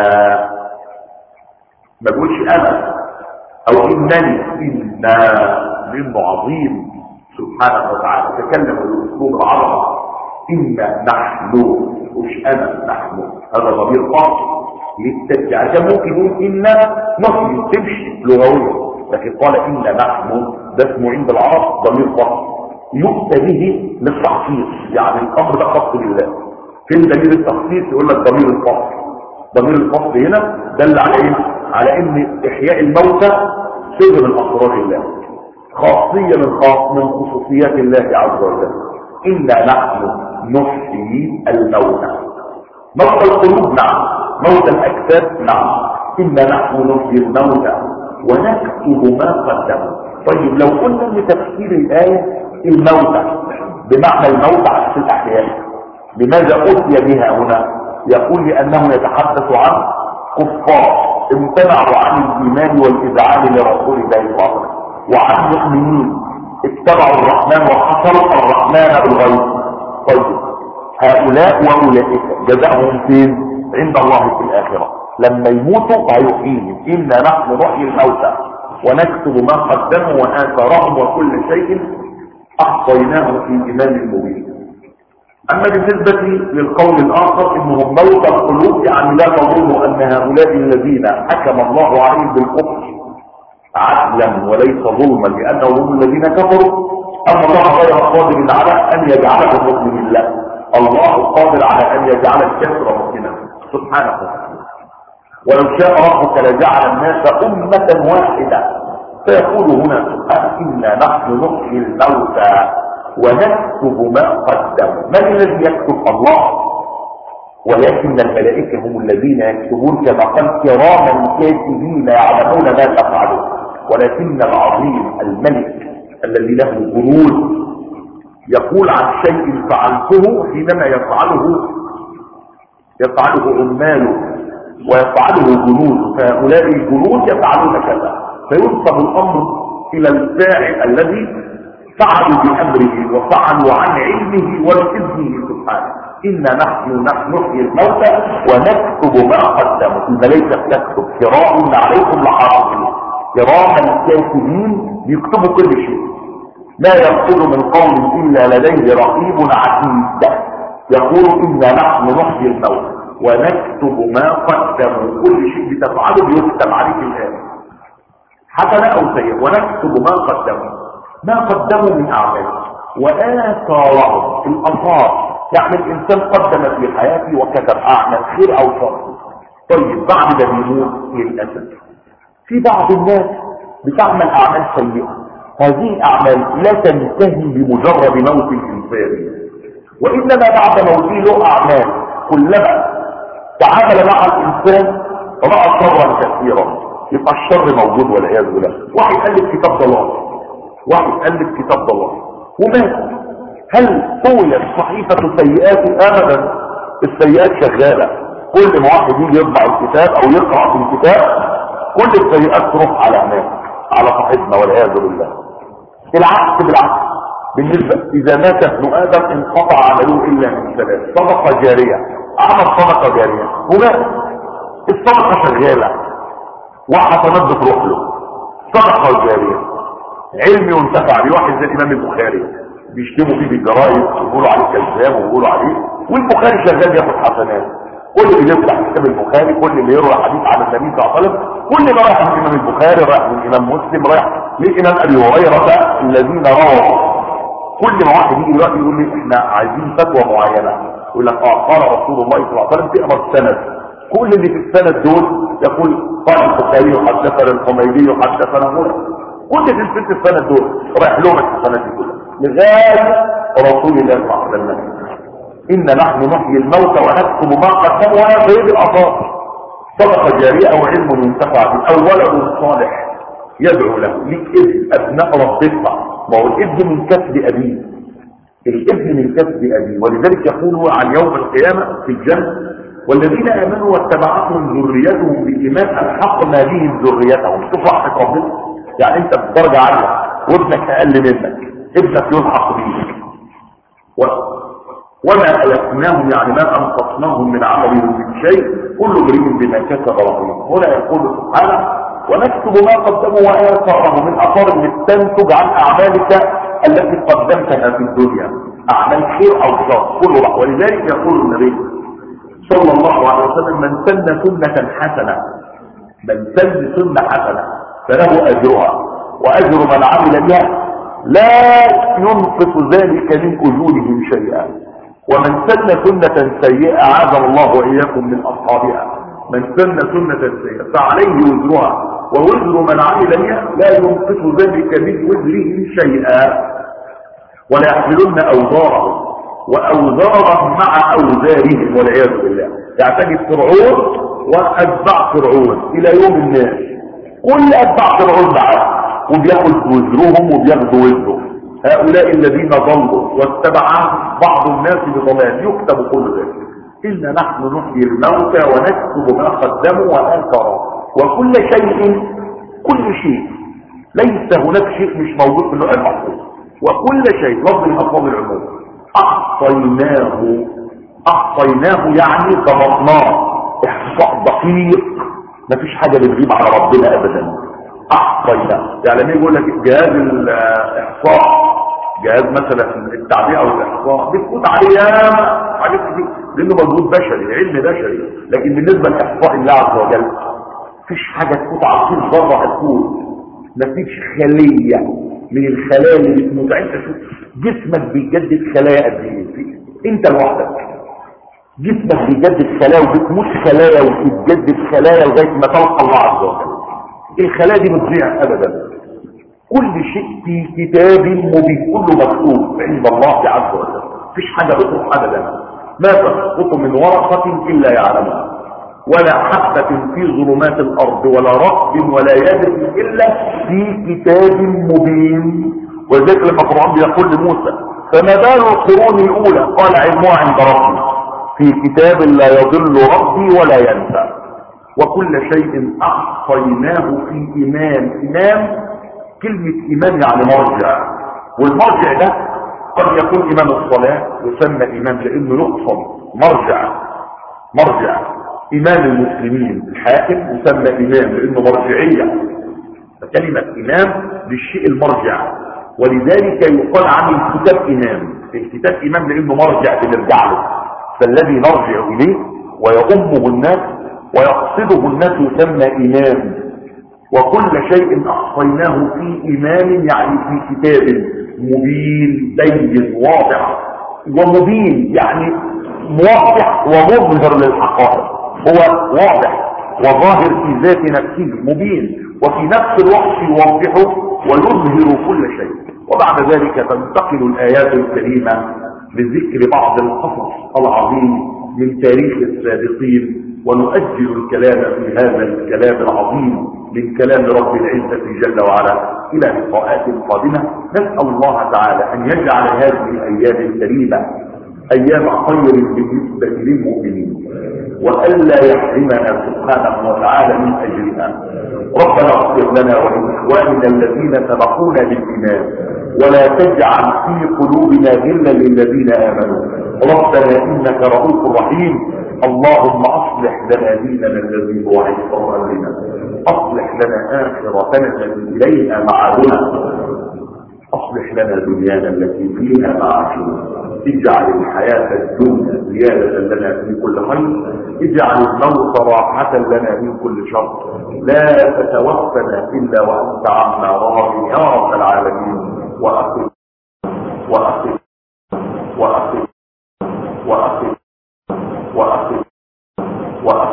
A: ما بقولش أنا أو إنني، إنا لأنه عظيم سبحانه وتعالى يتكلم بأسلوب العظمة. إنا نحن مش أنا، نحن هذا ضمير فصل للتسجيل، عشان ممكن يقول إنا نحن تمشي لغويا، لكن قال إنا نحن ده اسمه عند العرب ضمير فصل يؤتى به للتخصيص، يعني الأمر ده خاص بالله. فين دليل التخصيص؟ يقول لك ضمير الفصل. ضمير الفصل هنا دل على ايه؟ على ان احياء الموتى سر من اسرار الله، خاصيه من خاص من خصوصيات الله عز وجل. انا نحن نحيي الموتى، موتى القلوب نعم، موتى الاجساد نعم. انا نحن نحيي الموتى ونكتب ما قدموا. طيب لو قلنا ان تفسير الايه الموتى بمعنى الموت على الاحياء، لماذا اتي بها هنا؟ يقول لأنه يتحدث عن كفار امتنعوا عن الإيمان والإذعان لرسول الله صلى الله عليه وسلم، وعن مؤمنين اتبعوا الرحمن وحصروا الرحمن بالغيب. طيب هؤلاء وأولئك جزاؤهم فين؟ عند الله في الآخرة، لما يموتوا فيحييهم. إنا نحن نحيي الموتى ونكتب ما قدموا وآثارهم وكل شيء أحصيناه في إمام مبين. أما بالنسبة للقول الآخر إنهم موت القلوب، يعني لا تظنوا أن هؤلاء الذين حكم الله عليهم بالكفر عدلا وليس ظلما لأنهم هم الذين كفروا، أما الله غير قادر على أن يجعلهم مؤمنين، لا، الله قادر على أن يجعل الكافر مؤمنا سبحانه وتعالى. ولو شاء ربك لجعل الناس أمة واحدة، فيقول هنا سبحانه إنا نحن نحيي الموتى ونكتب ما قدموا. من الذي يكتب؟ الله، ولكن الملائكة هم الذين يكتبون كما قال كراما كاتبين يعلمون ما تفعلون. ولكن العظيم الملك الذي له جنود يقول عن شيء فعلته حينما يفعله يفعله عماله ويفعله جنود، فهؤلاء الجنود يفعلون كذا، فينسب الأمر إلى الفاعل الذي فعلوا بأمره وفعلوا عن علمه وبإذنه سبحانه. إنا نحن نحيي الموتى ونكتب ما قدموا. الملائكة تكتب كرام عليكم لحافظين، كراما كاتبين يكتبوا كل شيء، لا يكتب من قول إلا لديه رقيب عتيد. يقول إنا نحن نحيي الموتى ونكتب ما قدموا، كل شيء بتفعله بيكتب عليك الآن حسنة أو سيئة، ونكتب ما قدموا ما قدموا من أعمال وآثارهم. الآثار يعني الإنسان قدم في حياته وكتب أعمال خير أو شر. طيب بعد ده بيموت للأسف في بعض الناس بتعمل أعمال سيئة، هذه الأعمال لا تنتهي بمجرد موت الإنسان، وإنما بعد موته له أعمال كلما تعامل مع الإنسان رأى شرا كثيرا، يبقى الشر موجود والعياذ بالله. واحد ألف كتاب ضلال، واحد ألف كتاب ضلال ومات، هل طولت صحيفة سيئات؟ أبدا، السيئات شغالة. كل ما واحد يجي يطبع الكتاب أو يقرأ في الكتاب كل السيئات تروح على هناك على صاحبنا والعياذ بالله. العكس بالعكس، بالنسبة إذا مات ابن آدم انقطع عمله إلا من ثلاث: صدقة جارية، عمل صدقة جارية ومات، الصدقة شغالة وحسنات بتروح له، صدقة جارية، علم ينتفع به. واحد زي الإمام البخاري بيشتموا فيه بالجرائد ويقولوا عليه كذاب ويقولوا عليه، والبخاري شغال ياخد حسنات. كل اللي يفتح كتاب البخاري، كل اللي يروي حديث عن النبي صلى الله عليه وسلم، كل اللي رايح من الإمام البخاري، رايح من الإمام مسلم، رايح للإمام أبي هريرة الذين رووا. كل ما واحد يجي دلوقتي يقول لي احنا عايزين فتوى معينة، يقول لك اه قال رسول الله صلى الله عليه وسلم، تقرا السند، كل اللي في السند دول يقول قال البخاري حدثنا الحميدي حدثنا هنا، كل اللي في السند دول رايح لهم الحسنات دي كلها لغايه رسول الله صلى الله عليه وسلم. إن نحن نحيي الموتى ونكتب ما قدموا ونفيد الآثار، صدقة جارية أو علم ينتفع به أو ولد صالح يدعو له. ليك ابن، أبناء ربك، ما هو الابن من كسب أبيه، الابن من كسب أبيه. ولذلك يقول عن يوم القيامة في الجنة: والذين آمنوا واتبعتهم ذريتهم بإيمان ألحقنا بهم ذريتهم. شوفوا رحمة ربنا، يعني انت بدرجة عالية وابنك اقل منك، ابنك يلحق بيك. و... وما ألفناهم يعني ما أنقصناهم من عملهم من شيء، كل امرئ بما كسب رهين. هنا يقول سبحانه ونكتب ما قدموا وآثارهم من آثار اللي تنتج عن أعمالك التي قدمتها في الدنيا، أعمال خير أو شر كله رح. ولذلك يقول النبي صلى الله عليه وسلم من سن سنة حسنة، من سن سنة حسنة فله أجرها وأجر من عمل بها لا ينقص ذلك من أجورهم شيئا، ومن سن سنة سيئة أعاذ الله وإياكم من أصحابها، من سن سنة سيئة فعليه وزرها ووزر من عمل بها لا ينقص ذلك من وزرهم شيئا، ولا يحملن أوزارهم وأوزارهم مع أوزارهم والعياذ بالله. يعني تجد فرعون وأتباع فرعون إلى يوم الناس، كل أتباع فرعون معه وبياخد وزرهم وبياخدوا وزره. هؤلاء الذين ضلوا واتبعهم بعض الناس بضلال يكتب كل ذلك. إنا نحن نحيي الموتى ونكتب ما قدموا وآثارهم وكل شيء، كل شيء ليس هناك شيء مش موجود في اللوح المحفوظ، وكل شيء لفظ الألفاظ العموم أحصيناه. أحصيناه يعني ضبطناه إحصاء دقيق، مفيش حاجة بتغيب على ربنا أبدا. أحصيناه يعني لما يقول لك جهاز الإحصاء، جهاز مثلا التعبئة او الاحصاء بتفوت عليه حاجات كتير لانه مجهود بشري، علم بشري، لكن بالنسبه لاحصاء الله عز وجل مفيش حاجه تفوت على طول ذره هتفوت، مفيش خليه من الخلايا اللي بتموت. انت شوف جسمك بيجدد خلايا قد ايه، انت لوحدك جسمك بيجدد خلايا وبتموت خلايا وبتجدد خلايا لغايه ما تلقى الله عز وجل. الخلايا دي بتضيع ابدا، كل شيء في كتاب مبين، كله مكتوب عند الله عز وجل، مفيش حاجه بتروح ابدا، ما تسقط من ورقه الا يعلمها، ولا حبه في ظلمات الارض ولا رطب ولا يابس الا في كتاب مبين. وذلك لما القران بيقول لموسى فما بال القرون الاولى قال علمها عند ربي في كتاب لا يضل ربي ولا ينسى، وكل شيء احصيناه في امام. امام كلمة إمام يعني مرجع، والمرجع ده قد يكون إمام الصلاة يسمى إمام لأنه يقصد مرجع، مرجع إمام المسلمين الحاكم يسمى إمام لأنه مرجعية، فكلمة إمام للشيء المرجع، ولذلك يقال عن الكتاب إمام. الكتاب إمام لأنه مرجع بنرجع له، فالذي نرجع إليه ويؤمه الناس ويقصده الناس يسمى إمام. وكل شيء أحصيناه في إمام يعني في كتاب مبين بين واضح، ومبين يعني موضح ومظهر للحقائق، هو واضح وظاهر في ذات نفسه مبين، وفي نفس الوقت يوضحه ويظهر كل شيء. وبعد ذلك تنتقل الآيات الكريمة لذكر بعض القصص العظيم من تاريخ السابقين، ونؤجل الكلام في هذا الكلام العظيم من كلام رب العزة جل وعلا إلى لقاءات قادمة. نسأل الله تعالى أن يجعل هذه الأيام الكريمة أيام خير بالنسبة للمؤمنين، وألا يحرمنا سبحانه وتعالى من أجرها. ربنا اغفر لنا ولإخواننا الذين سبقونا بالإيمان، ولا تجعل في قلوبنا غلا للذين آمنوا، ربنا إنك رؤوف رحيم. اللهم أصلح لنا ديننا الذي هو عصمة أمرنا، أصلح لنا آخرتنا التي إليها معادنا، أصلح لنا دنيانا التي فيها معاشنا، اجعل الحياة الدنيا زيادة لنا في كل خير، اجعل الموت راحة لنا من كل شر، لا تتوفنا إلا وأنت عنا راض يا رب العالمين. وأقم وأقم وأقم وأقم وأقم وأقم